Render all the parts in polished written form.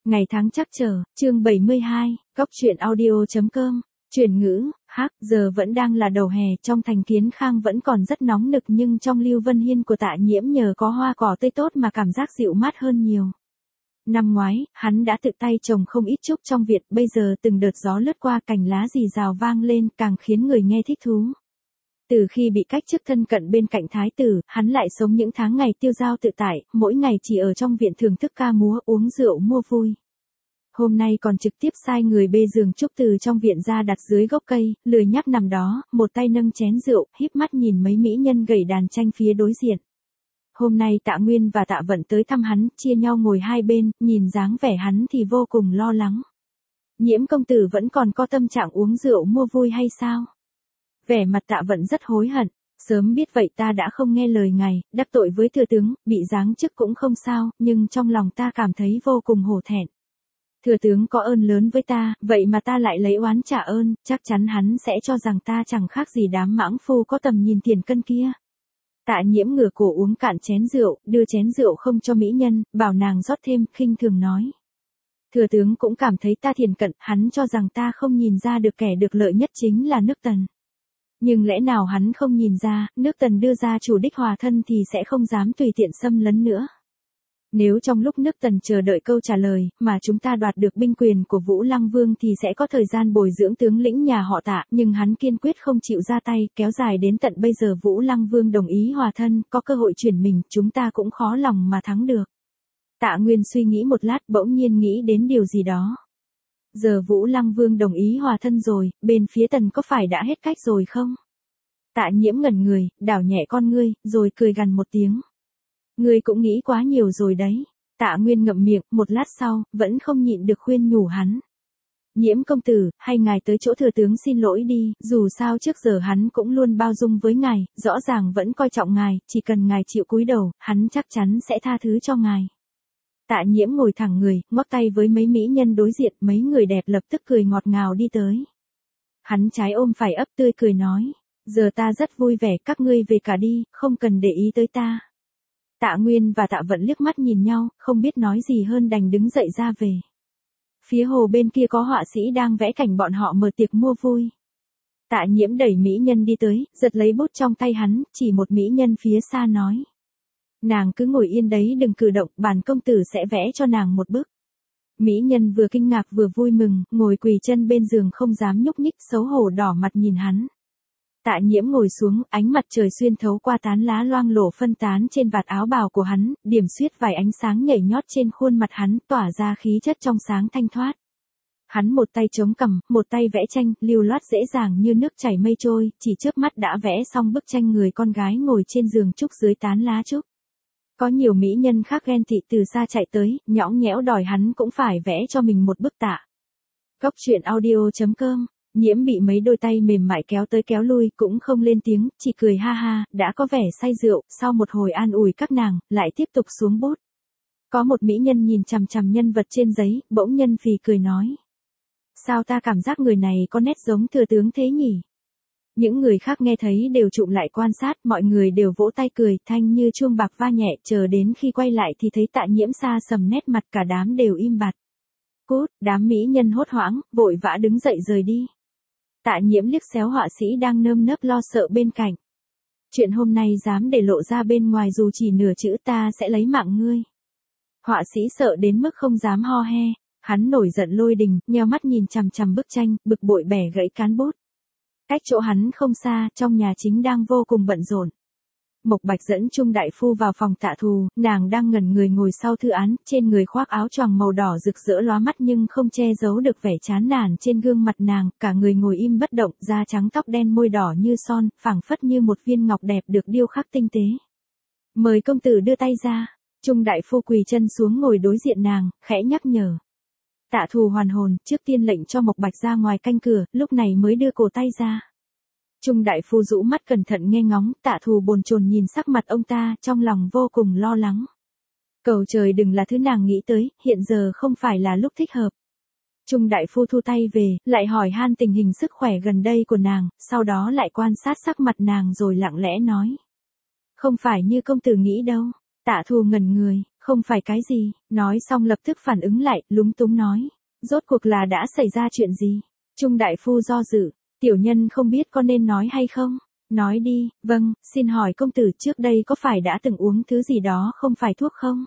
Ngày tháng chắc chờ, chương 72, Cóc truyện audio.com, chuyển ngữ, giờ vẫn đang là đầu hè, trong thành Kiến Khang vẫn còn rất nóng nực nhưng trong Lưu Vân Hiên của Tạ Nhiễm nhờ có hoa cỏ tươi tốt mà cảm giác dịu mát hơn nhiều. Năm ngoái, hắn đã tự tay trồng không ít trúc trong viện, bây giờ từng đợt gió lướt qua cành lá rì rào vang lên càng khiến người nghe thích thú. Từ khi bị cách chức thân cận bên cạnh thái tử, hắn lại sống những tháng ngày tiêu dao tự tại, mỗi ngày chỉ ở trong viện thưởng thức ca múa, uống rượu mua vui. Hôm nay còn trực tiếp sai người bê giường trúc từ trong viện ra đặt dưới gốc cây, lười nhác nằm đó, một tay nâng chén rượu, híp mắt nhìn mấy mỹ nhân gảy đàn tranh phía đối diện. Hôm nay Tạ Nguyên và Tạ Vận tới thăm hắn, chia nhau ngồi hai bên, nhìn dáng vẻ hắn thì vô cùng lo lắng. Nhiễm công tử vẫn còn có tâm trạng uống rượu mua vui hay sao? Vẻ mặt Tạ Vận rất hối hận, sớm biết vậy ta đã không nghe lời ngài, đắc tội với thừa tướng, bị giáng chức cũng không sao, nhưng trong lòng ta cảm thấy vô cùng hổ thẹn. Thừa tướng có ơn lớn với ta, vậy mà ta lại lấy oán trả ơn, chắc chắn hắn sẽ cho rằng ta chẳng khác gì đám mãng phu có tầm nhìn tiền cân kia. Tạ Nhiễm ngửa cổ uống cạn chén rượu, đưa chén rượu không cho mỹ nhân, bảo nàng rót thêm, khinh thường nói. Thừa tướng cũng cảm thấy ta thiền cận, hắn cho rằng ta không nhìn ra được kẻ được lợi nhất chính là nước Tần. Nhưng lẽ nào hắn không nhìn ra, nước Tần đưa ra chủ đích hòa thân thì sẽ không dám tùy tiện xâm lấn nữa. Nếu trong lúc nước Tần chờ đợi câu trả lời, mà chúng ta đoạt được binh quyền của Vũ Lăng Vương thì sẽ có thời gian bồi dưỡng tướng lĩnh nhà họ Tạ, nhưng hắn kiên quyết không chịu ra tay, kéo dài đến tận bây giờ Vũ Lăng Vương đồng ý hòa thân, có cơ hội chuyển mình, chúng ta cũng khó lòng mà thắng được. Tạ Nguyên suy nghĩ một lát bỗng nhiên nghĩ đến điều gì đó. Giờ Vũ Lăng Vương đồng ý hòa thân rồi, bên phía Tần có phải đã hết cách rồi không? Tạ Nhiễm ngẩn người, đảo nhẹ con ngươi, rồi cười gằn một tiếng. Ngươi cũng nghĩ quá nhiều rồi đấy. Tạ Nguyên ngậm miệng, một lát sau, vẫn không nhịn được khuyên nhủ hắn. Nhiễm công tử, hay ngài tới chỗ thừa tướng xin lỗi đi, dù sao trước giờ hắn cũng luôn bao dung với ngài, rõ ràng vẫn coi trọng ngài, chỉ cần ngài chịu cúi đầu, hắn chắc chắn sẽ tha thứ cho ngài. Tạ Nhiễm ngồi thẳng người, ngoắc tay với mấy mỹ nhân đối diện, mấy người đẹp lập tức cười ngọt ngào đi tới. Hắn trái ôm phải ấp tươi cười nói, giờ ta rất vui vẻ, các ngươi về cả đi, không cần để ý tới ta. Tạ Nguyên và Tạ Vận liếc mắt nhìn nhau, không biết nói gì hơn đành đứng dậy ra về. Phía hồ bên kia có họa sĩ đang vẽ cảnh bọn họ mở tiệc mua vui. Tạ Nhiễm đẩy mỹ nhân đi tới, giật lấy bút trong tay hắn, chỉ một mỹ nhân phía xa nói. Nàng cứ ngồi yên đấy đừng cử động, bản công tử sẽ vẽ cho nàng một bức. Mỹ nhân vừa kinh ngạc vừa vui mừng, ngồi quỳ chân bên giường không dám nhúc nhích, xấu hổ đỏ mặt nhìn hắn. Tạ Nhiễm ngồi xuống, ánh mặt trời xuyên thấu qua tán lá loang lổ phân tán trên vạt áo bào của hắn, điểm xuyết vài ánh sáng nhảy nhót trên khuôn mặt hắn, tỏa ra khí chất trong sáng thanh thoát. Hắn một tay chống cằm, một tay vẽ tranh, lưu loát dễ dàng như nước chảy mây trôi, chỉ chớp mắt đã vẽ xong bức tranh người con gái ngồi trên giường trúc dưới tán lá trúc. Có nhiều mỹ nhân khác ghen tị từ xa chạy tới, nhõng nhẽo đòi hắn cũng phải vẽ cho mình một bức tạ. Cóc truyện audio.com. Nhiễm bị mấy đôi tay mềm mại kéo tới kéo lui, cũng không lên tiếng, chỉ cười ha ha, đã có vẻ say rượu, sau một hồi an ủi các nàng, lại tiếp tục xuống bút. Có một mỹ nhân nhìn chằm chằm nhân vật trên giấy, bỗng nhân phì cười nói. Sao ta cảm giác người này có nét giống thừa tướng thế nhỉ? Những người khác nghe thấy đều trụm lại quan sát, mọi người đều vỗ tay cười, thanh như chuông bạc va nhẹ, chờ đến khi quay lại thì thấy Tạ Nhiễm xa sầm nét mặt, cả đám đều im bặt. Cút, đám mỹ nhân hốt hoảng, vội vã đứng dậy rời đi. Tạ Nhiễm liếc xéo họa sĩ đang nơm nớp lo sợ bên cạnh. Chuyện hôm nay dám để lộ ra bên ngoài dù chỉ nửa chữ ta sẽ lấy mạng ngươi. Họa sĩ sợ đến mức không dám ho he, hắn nổi giận lôi đình, nheo mắt nhìn chằm chằm bức tranh, bực bội bẻ gãy cán bút. Cách chỗ hắn không xa, trong nhà chính đang vô cùng bận rộn. Mộc Bạch dẫn Trung đại phu vào phòng Tạ Thù, nàng đang ngẩn người ngồi sau thư án, trên người khoác áo choàng màu đỏ rực rỡ lóa mắt nhưng không che giấu được vẻ chán nản trên gương mặt nàng, cả người ngồi im bất động, da trắng tóc đen môi đỏ như son, phảng phất như một viên ngọc đẹp được điêu khắc tinh tế. Mời công tử đưa tay ra. Trung đại phu quỳ chân xuống ngồi đối diện nàng, khẽ nhắc nhở. Tạ Thù hoàn hồn, trước tiên lệnh cho Mộc Bạch ra ngoài canh cửa, lúc này mới đưa cổ tay ra. Trung đại phu rũ mắt cẩn thận nghe ngóng, Tạ Thù bồn chồn nhìn sắc mặt ông ta, trong lòng vô cùng lo lắng. Cầu trời đừng là thứ nàng nghĩ tới, hiện giờ không phải là lúc thích hợp. Trung đại phu thu tay về, lại hỏi han tình hình sức khỏe gần đây của nàng, sau đó lại quan sát sắc mặt nàng rồi lặng lẽ nói. Không phải như công tử nghĩ đâu. Tạ Thù ngẩn người, Không phải cái gì, nói xong lập tức phản ứng lại, lúng túng nói. Rốt cuộc là đã xảy ra chuyện gì? Trung đại phu do dự, tiểu nhân không biết có nên nói hay không? Nói đi, vâng, xin hỏi công tử trước đây có phải đã từng uống thứ gì đó không phải thuốc không?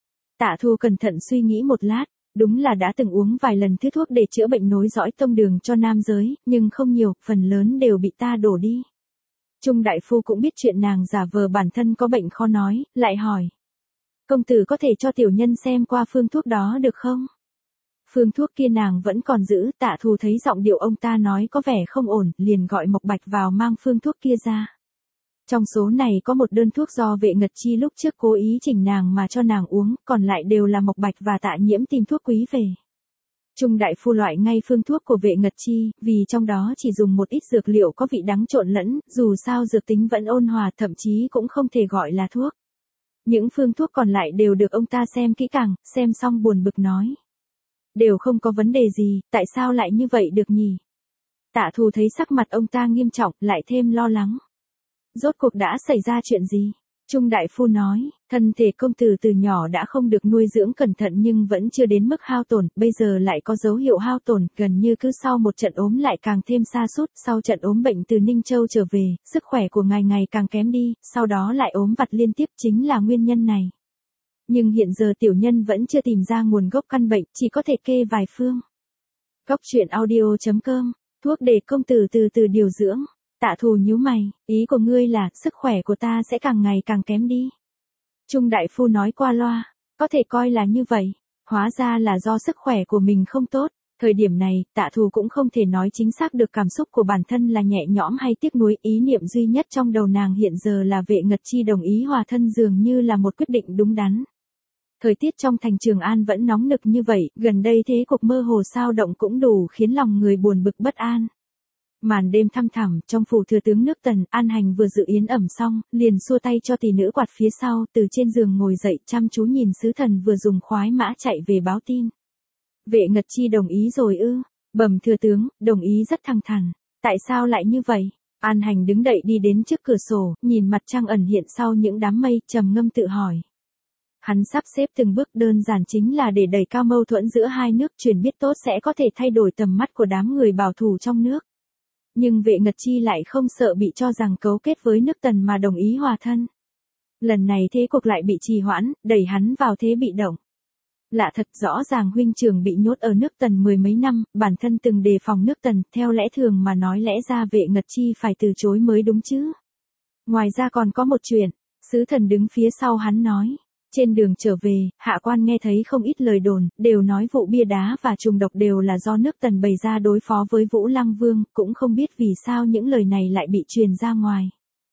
Tạ Thu cẩn thận suy nghĩ một lát, đúng là đã từng uống vài lần thứ thuốc để chữa bệnh nối dõi tông đường cho nam giới, nhưng không nhiều, phần lớn đều bị ta đổ đi. Trung đại phu cũng biết chuyện nàng giả vờ bản thân có bệnh khó nói, lại hỏi. Công tử có thể cho tiểu nhân xem qua phương thuốc đó được không? Phương thuốc kia nàng vẫn còn giữ, Tạ Thu thấy giọng điệu ông ta nói có vẻ không ổn, liền gọi Mộc Bạch vào mang phương thuốc kia ra. Trong số này có một đơn thuốc do Vệ Ngật Chi lúc trước cố ý chỉnh nàng mà cho nàng uống, còn lại đều là Mộc Bạch và Tạ Nhiễm tìm thuốc quý về. Trung đại phu loại ngay phương thuốc của Vệ Ngật Chi, vì trong đó chỉ dùng một ít dược liệu có vị đắng trộn lẫn, dù sao dược tính vẫn ôn hòa, thậm chí cũng không thể gọi là thuốc. Những phương thuốc còn lại đều được ông ta xem kỹ càng, xem xong buồn bực nói. Đều không có vấn đề gì, tại sao lại như vậy được nhỉ? Tạ Thu thấy sắc mặt ông ta nghiêm trọng, lại thêm lo lắng. Rốt cuộc đã xảy ra chuyện gì? Trung đại phu nói, thân thể công tử từ nhỏ đã không được nuôi dưỡng cẩn thận nhưng vẫn chưa đến mức hao tổn, bây giờ lại có dấu hiệu hao tổn, gần như cứ sau một trận ốm lại càng thêm sa sút, sau trận ốm bệnh từ Ninh Châu trở về, sức khỏe của ngài ngày càng kém đi, sau đó lại ốm vặt liên tiếp chính là nguyên nhân này. Nhưng hiện giờ tiểu nhân vẫn chưa tìm ra nguồn gốc căn bệnh, chỉ có thể kê vài phương. Góc truyện audio.com, thuốc để công tử từ từ điều dưỡng. Tạ Thù nhíu mày, ý của ngươi là sức khỏe của ta sẽ càng ngày càng kém đi. Trung đại phu nói qua loa, có thể coi là như vậy, hóa ra là do sức khỏe của mình không tốt. Thời điểm này, Tạ Thù cũng không thể nói chính xác được cảm xúc của bản thân là nhẹ nhõm hay tiếc nuối, ý niệm duy nhất trong đầu nàng hiện giờ là Vệ Ngật Chi đồng ý hòa thân dường như là một quyết định đúng đắn. Thời tiết trong thành Trường An vẫn nóng nực như vậy, gần đây thế cục mơ hồ sao động cũng đủ khiến lòng người buồn bực bất an. Màn đêm thăm thẳm, trong phủ thừa tướng nước Tần, An Hành vừa dự yến ẩm xong, liền xua tay cho tỷ nữ quạt phía sau, từ trên giường ngồi dậy, chăm chú nhìn sứ thần vừa dùng khoái mã chạy về báo tin. Vệ Ngật Chi đồng ý rồi ư? Bẩm thừa tướng, đồng ý rất thẳng thắn. Tại sao lại như vậy? An Hành đứng dậy đi đến trước cửa sổ, nhìn mặt trăng ẩn hiện sau những đám mây, trầm ngâm tự hỏi. Hắn sắp xếp từng bước đơn giản chính là để đẩy cao mâu thuẫn giữa hai nước, truyền biết tốt sẽ có thể thay đổi tầm mắt của đám người bảo thủ trong nước. Nhưng Vệ Ngật Chi lại không sợ bị cho rằng cấu kết với nước Tần mà đồng ý hòa thân. Lần này thế cuộc lại bị trì hoãn, đẩy hắn vào thế bị động. Lạ thật, rõ ràng huynh trưởng bị nhốt ở nước Tần mười mấy năm, bản thân từng đề phòng nước Tần, theo lẽ thường mà nói lẽ ra Vệ Ngật Chi phải từ chối mới đúng chứ. Ngoài ra còn có một chuyện, sứ thần đứng phía sau hắn nói. Trên đường trở về, hạ quan nghe thấy không ít lời đồn, đều nói vụ bia đá và trùng độc đều là do nước Tần bày ra đối phó với Vũ Lăng Vương, cũng không biết vì sao những lời này lại bị truyền ra ngoài.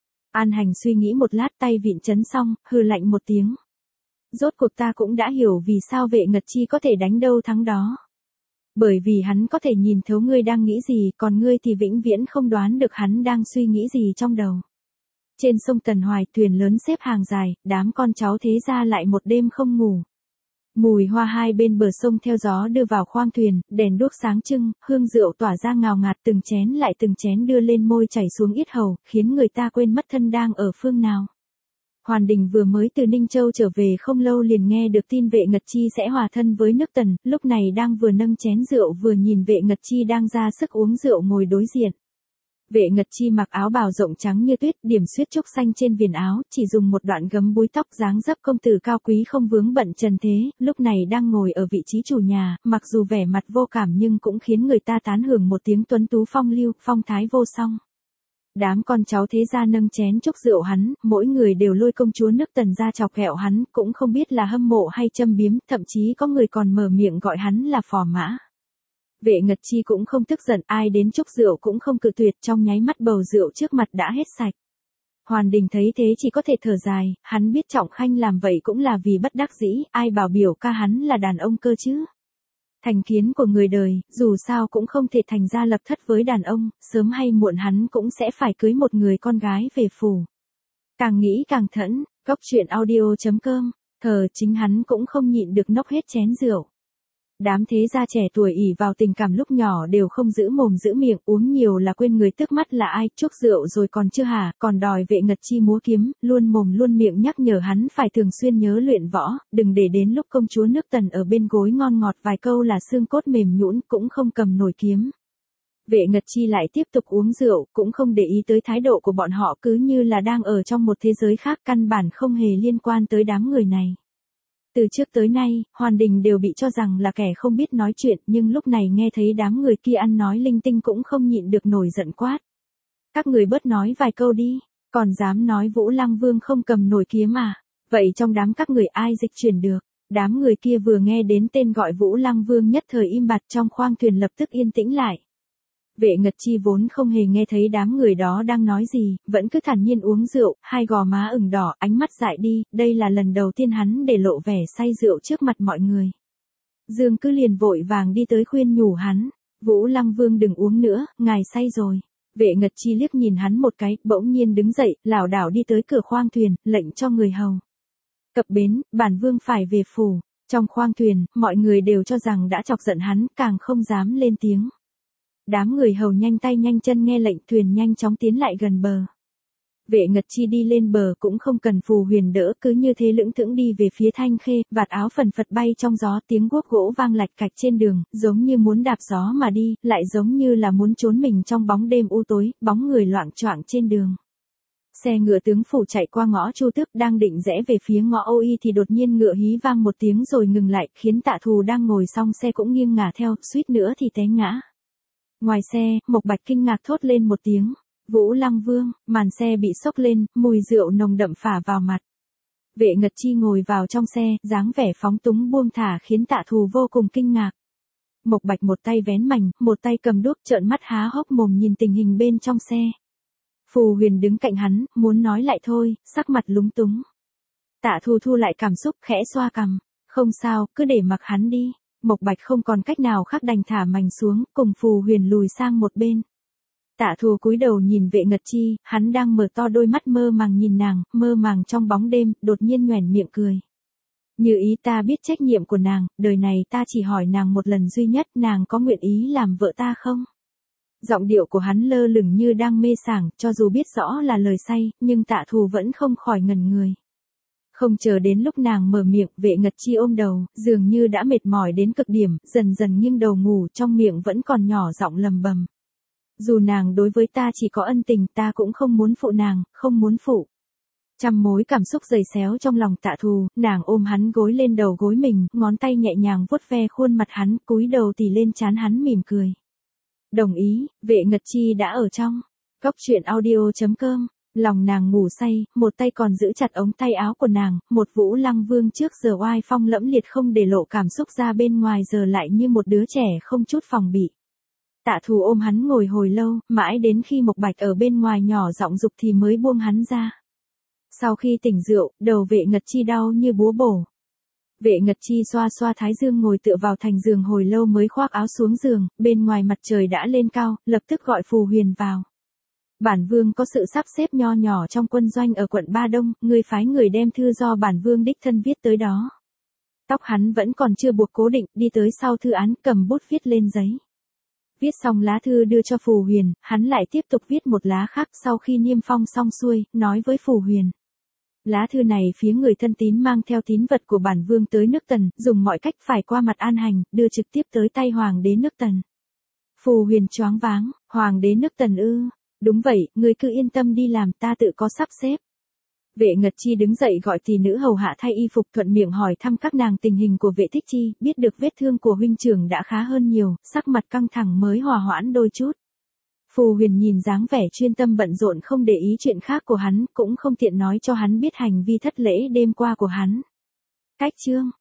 An Hành suy nghĩ một lát, tay vịn chấn xong, hừ lạnh một tiếng. Rốt cuộc ta cũng đã hiểu vì sao Vệ Ngật Chi có thể đánh đâu thắng đó. Bởi vì hắn có thể nhìn thấu ngươi đang nghĩ gì, còn ngươi thì vĩnh viễn không đoán được hắn đang suy nghĩ gì trong đầu. Trên sông Tần Hoài, thuyền lớn xếp hàng dài, đám con cháu thế gia lại một đêm không ngủ. Mùi hoa hai bên bờ sông theo gió đưa vào khoang thuyền, đèn đuốc sáng trưng, hương rượu tỏa ra ngào ngạt, từng chén lại từng chén đưa lên môi chảy xuống yết hầu, khiến người ta quên mất thân đang ở phương nào. Hoàn Đình vừa mới từ Ninh Châu trở về không lâu liền nghe được tin Vệ Ngật Chi sẽ hòa thân với nước Tần, lúc này đang vừa nâng chén rượu vừa nhìn Vệ Ngật Chi đang ra sức uống rượu ngồi đối diện. Vệ Ngật Chi mặc áo bào rộng trắng như tuyết, điểm xuyết trúc xanh trên viền áo, chỉ dùng một đoạn gấm búi tóc dáng dấp công tử cao quý không vướng bận trần thế, lúc này đang ngồi ở vị trí chủ nhà, mặc dù vẻ mặt vô cảm nhưng cũng khiến người ta tán hưởng một tiếng tuấn tú phong lưu, phong thái vô song. Đám con cháu thế gia nâng chén chúc rượu hắn, mỗi người đều lôi công chúa nước Tần ra chọc ghẹo hắn, cũng không biết là hâm mộ hay châm biếm, thậm chí có người còn mở miệng gọi hắn là phò mã. Vệ Ngật Chi cũng không tức giận, ai đến chúc rượu cũng không cự tuyệt, trong nháy mắt bầu rượu trước mặt đã hết sạch. Hoàn Đình thấy thế chỉ có thể thở dài, hắn biết Trọng Khanh làm vậy cũng là vì bất đắc dĩ, ai bảo biểu ca hắn là đàn ông cơ chứ. Thành kiến của người đời, dù sao cũng không thể thành ra lập thất với đàn ông, sớm hay muộn hắn cũng sẽ phải cưới một người con gái về phủ. Càng nghĩ càng thẫn, góc truyện audio.com, chính hắn cũng không nhịn được nốc hết chén rượu. Đám thế gia trẻ tuổi ỷ vào tình cảm lúc nhỏ đều không giữ mồm giữ miệng, uống nhiều là quên người tước mắt là ai, chuốc rượu rồi còn chưa hả, còn đòi Vệ Ngật Chi múa kiếm, luôn mồm luôn miệng nhắc nhở hắn phải thường xuyên nhớ luyện võ, đừng để đến lúc công chúa nước Tần ở bên gối ngon ngọt vài câu là xương cốt mềm nhũn cũng không cầm nổi kiếm. Vệ Ngật Chi lại tiếp tục uống rượu, cũng không để ý tới thái độ của bọn họ, cứ như là đang ở trong một thế giới khác, căn bản không hề liên quan tới đám người này. Từ trước tới nay, Hoàn Đình đều bị cho rằng là kẻ không biết nói chuyện, nhưng lúc này nghe thấy đám người kia ăn nói linh tinh cũng không nhịn được nổi giận quát. Các người bớt nói vài câu đi, còn dám nói Vũ Lăng Vương không cầm nổi kiếm à? Vậy trong đám các người ai dịch chuyển được? Đám người kia vừa nghe đến tên gọi Vũ Lăng Vương nhất thời im bặt, trong khoang thuyền lập tức yên tĩnh lại. Vệ Ngật Chi vốn không hề nghe thấy đám người đó đang nói gì, vẫn cứ thản nhiên uống rượu, hai gò má ửng đỏ, ánh mắt dại đi, đây là lần đầu tiên hắn để lộ vẻ say rượu trước mặt mọi người. Dương cứ liền vội vàng đi tới khuyên nhủ hắn, Vũ Lăng Vương đừng uống nữa, ngài say rồi. Vệ Ngật Chi liếc nhìn hắn một cái, bỗng nhiên đứng dậy, lảo đảo đi tới cửa khoang thuyền, lệnh cho người hầu. Cập bến, bản vương phải về phủ. Trong khoang thuyền, mọi người đều cho rằng đã chọc giận hắn, càng không dám lên tiếng. Đám người hầu nhanh tay nhanh chân nghe lệnh, thuyền nhanh chóng tiến lại gần bờ. Vệ Ngật Chi đi lên bờ cũng không cần Phù Huyền đỡ, cứ như thế lững thững đi về phía Thanh Khê, vạt áo phần phật bay trong gió, tiếng guốc gỗ vang lạch cạch trên đường, giống như muốn đạp gió mà đi, lại giống như là muốn trốn mình trong bóng đêm u tối, bóng người loạng choạng trên đường. Xe ngựa tướng phủ chạy qua ngõ Chu Tước, đang định rẽ về phía ngõ Âu Y thì đột nhiên ngựa hí vang một tiếng rồi ngừng lại, khiến Tạ Thù đang ngồi xong xe cũng nghiêng ngả theo, suýt nữa thì té ngã. Ngoài xe, Mộc Bạch kinh ngạc thốt lên một tiếng. Vũ Lăng Vương, màn xe bị xốc lên, mùi rượu nồng đậm phả vào mặt. Vệ Ngật Chi ngồi vào trong xe, dáng vẻ phóng túng buông thả khiến Tạ Thù vô cùng kinh ngạc. Mộc Bạch một tay vén mành, một tay cầm đuốc, trợn mắt há hốc mồm nhìn tình hình bên trong xe. Phù Huyền đứng cạnh hắn, muốn nói lại thôi, sắc mặt lúng túng. Tạ Thù thu lại cảm xúc, khẽ xoa cằm. Không sao, cứ để mặc hắn đi. Mộc Bạch không còn cách nào khác đành thả mành xuống, cùng Phù Huyền lùi sang một bên. Tạ Thù cúi đầu nhìn Vệ Ngật Chi, hắn đang mở to đôi mắt mơ màng nhìn nàng, mơ màng trong bóng đêm, đột nhiên nhoẻn miệng cười. Như ý ta biết trách nhiệm của nàng, đời này ta chỉ hỏi nàng một lần duy nhất, nàng có nguyện ý làm vợ ta không? Giọng điệu của hắn lơ lửng như đang mê sảng, cho dù biết rõ là lời say, nhưng Tạ Thù vẫn không khỏi ngẩn người. Không chờ đến lúc nàng mở miệng, Vệ Ngật Chi ôm đầu, dường như đã mệt mỏi đến cực điểm, dần dần nghiêng đầu ngủ, trong miệng vẫn còn nhỏ giọng lầm bầm. Dù nàng đối với ta chỉ có ân tình, ta cũng không muốn phụ nàng, không muốn phụ. Trăm mối cảm xúc dày xéo trong lòng Tạ Thù, nàng ôm hắn gối lên đầu gối mình, ngón tay nhẹ nhàng vuốt ve khuôn mặt hắn, cúi đầu tì lên trán hắn mỉm cười. Đồng ý, Vệ Ngật Chi đã ở trong. Góc truyện audio.com. Lòng nàng ngủ say, một tay còn giữ chặt ống tay áo của nàng, một Vũ Lăng Vương trước giờ oai phong lẫm liệt không để lộ cảm xúc ra bên ngoài giờ lại như một đứa trẻ không chút phòng bị. Tạ Thù ôm hắn ngồi hồi lâu, mãi đến khi Mộc Bạch ở bên ngoài nhỏ giọng giục thì mới buông hắn ra. Sau khi tỉnh rượu, đầu Vệ Ngật Chi đau như búa bổ. Vệ Ngật Chi xoa xoa thái dương ngồi tựa vào thành giường hồi lâu mới khoác áo xuống giường, bên ngoài mặt trời đã lên cao, lập tức gọi Phù Huyền vào. Bản vương có sự sắp xếp nho nhỏ trong quân doanh ở quận Ba Đông, ngươi phái người đem thư do bản vương đích thân viết tới đó. Tóc hắn vẫn còn chưa buộc cố định, đi tới sau thư án, cầm bút viết lên giấy. Viết xong lá thư đưa cho Phù Huyền, hắn lại tiếp tục viết một lá khác, sau khi niêm phong xong xuôi, nói với Phù Huyền. Lá thư này phía người thân tín mang theo tín vật của bản vương tới nước Tần, dùng mọi cách phải qua mặt An Hành, đưa trực tiếp tới tay hoàng đế nước Tần. Phù Huyền choáng váng, hoàng đế nước Tần ư? Đúng vậy, ngươi cứ yên tâm đi làm, ta tự có sắp xếp. Vệ Ngật Chi đứng dậy gọi tỷ nữ hầu hạ thay y phục, thuận miệng hỏi thăm các nàng tình hình của Vệ Thích Chi, biết được vết thương của huynh trưởng đã khá hơn nhiều, sắc mặt căng thẳng mới hòa hoãn đôi chút. Phù Huyền nhìn dáng vẻ chuyên tâm bận rộn không để ý chuyện khác của hắn, cũng không tiện nói cho hắn biết hành vi thất lễ đêm qua của hắn. Cách chương